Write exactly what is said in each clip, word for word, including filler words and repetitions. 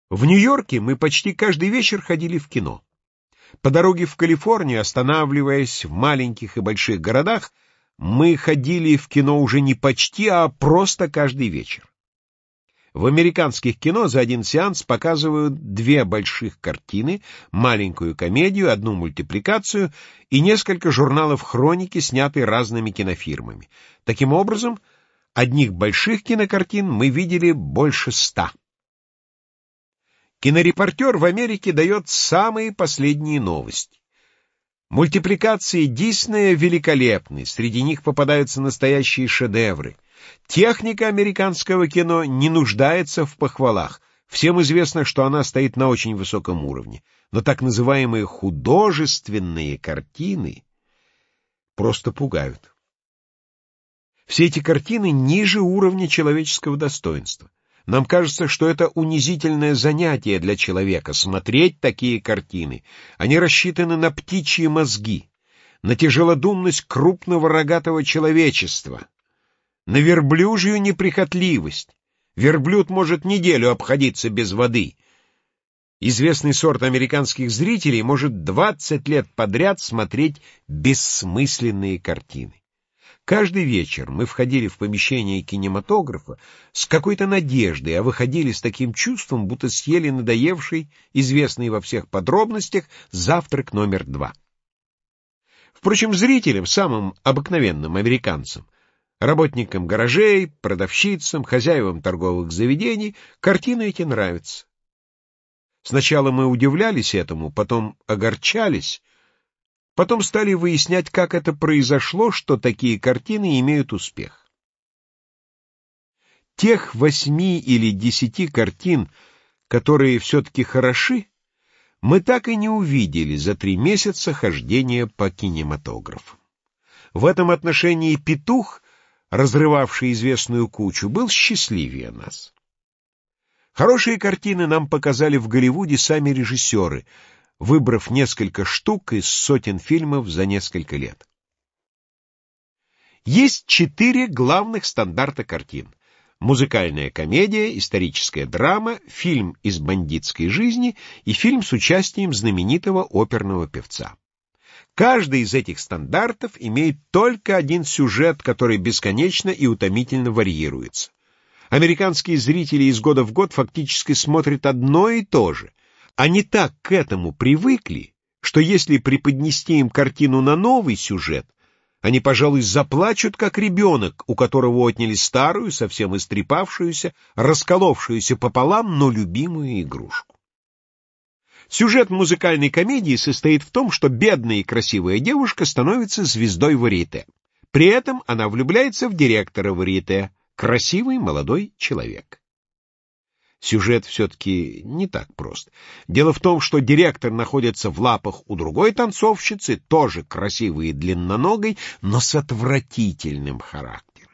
В Нью-Йорке мы почти каждый вечер ходили в кино. По дороге в Калифорнию, останавливаясь в маленьких и больших городах, мы ходили в кино уже не почти, а просто каждый вечер. В американских кино за один сеанс показывают две больших картины, маленькую комедию, одну мультипликацию и несколько журналов хроники, снятые разными кинофирмами. Таким образом, одних больших кинокартин мы видели больше ста. Кинорепортер в Америке дает самые последние новости. Мультипликации Диснея великолепны, среди них попадаются настоящие шедевры. Техника американского кино не нуждается в похвалах. Всем известно, что она стоит на очень высоком уровне. Но так называемые художественные картины просто пугают. Все эти картины ниже уровня человеческого достоинства. Нам кажется, что это унизительное занятие для человека — смотреть такие картины. Они рассчитаны на птичьи мозги, на тяжелодумность крупного рогатого человечества, на верблюжью неприхотливость. Верблюд может неделю обходиться без воды. Известный сорт американских зрителей может двадцать лет подряд смотреть бессмысленные картины. Каждый вечер мы входили в помещение кинематографа с какой-то надеждой, а выходили с таким чувством, будто съели надоевший, известный во всех подробностях, завтрак номер два. Впрочем, зрителям, самым обыкновенным американцам, работникам гаражей, продавщицам, хозяевам торговых заведений, картины эти нравятся. Сначала мы удивлялись этому, потом огорчались, потом стали выяснять, как это произошло, что такие картины имеют успех. Тех восьми или десяти картин, которые все-таки хороши, мы так и не увидели за три месяца хождения по кинематографу. В этом отношении петух, разрывавший известную кучу, был счастливее нас. Хорошие картины нам показали в Голливуде сами режиссеры, выбрав несколько штук из сотен фильмов за несколько лет. Есть четыре главных стандарта картин: музыкальная комедия, историческая драма, фильм из бандитской жизни и фильм с участием знаменитого оперного певца. Каждый из этих стандартов имеет только один сюжет, который бесконечно и утомительно варьируется. Американские зрители из года в год фактически смотрят одно и то же. Они так к этому привыкли, что если преподнести им картину на новый сюжет, они, пожалуй, заплачут, как ребенок, у которого отняли старую, совсем истрепавшуюся, расколовшуюся пополам, но любимую игрушку. Сюжет музыкальной комедии состоит в том, что бедная и красивая девушка становится звездой варьете. При этом она влюбляется в директора варьете, красивый молодой человек. Сюжет все-таки не так прост. Дело в том, что директор находится в лапах у другой танцовщицы, тоже красивой и длинноногой, но с отвратительным характером.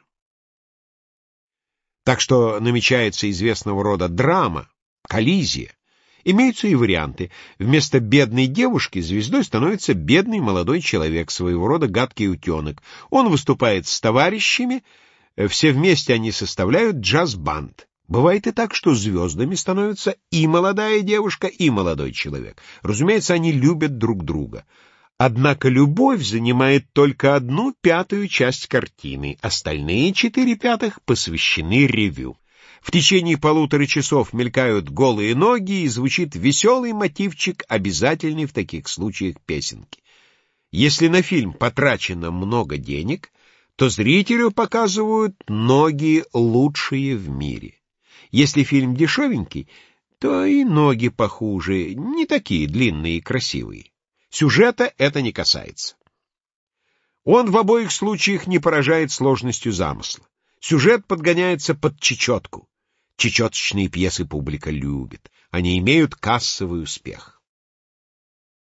Так что намечается известного рода драма, коллизия. Имеются и варианты. Вместо бедной девушки звездой становится бедный молодой человек, своего рода гадкий утенок. Он выступает с товарищами, все вместе они составляют джаз-банд. Бывает и так, что звездами становятся и молодая девушка, и молодой человек. Разумеется, они любят друг друга. Однако любовь занимает только одну пятую часть картины, остальные четыре пятых посвящены ревю. В течение полутора часов мелькают голые ноги и звучит веселый мотивчик, обязательный в таких случаях песенки. Если на фильм потрачено много денег, то зрителю показывают ноги лучшие в мире. Если фильм дешевенький, то и ноги похуже, не такие длинные и красивые. Сюжета это не касается. Он в обоих случаях не поражает сложностью замысла. Сюжет подгоняется под чечетку. Чечеточные пьесы публика любит. Они имеют кассовый успех.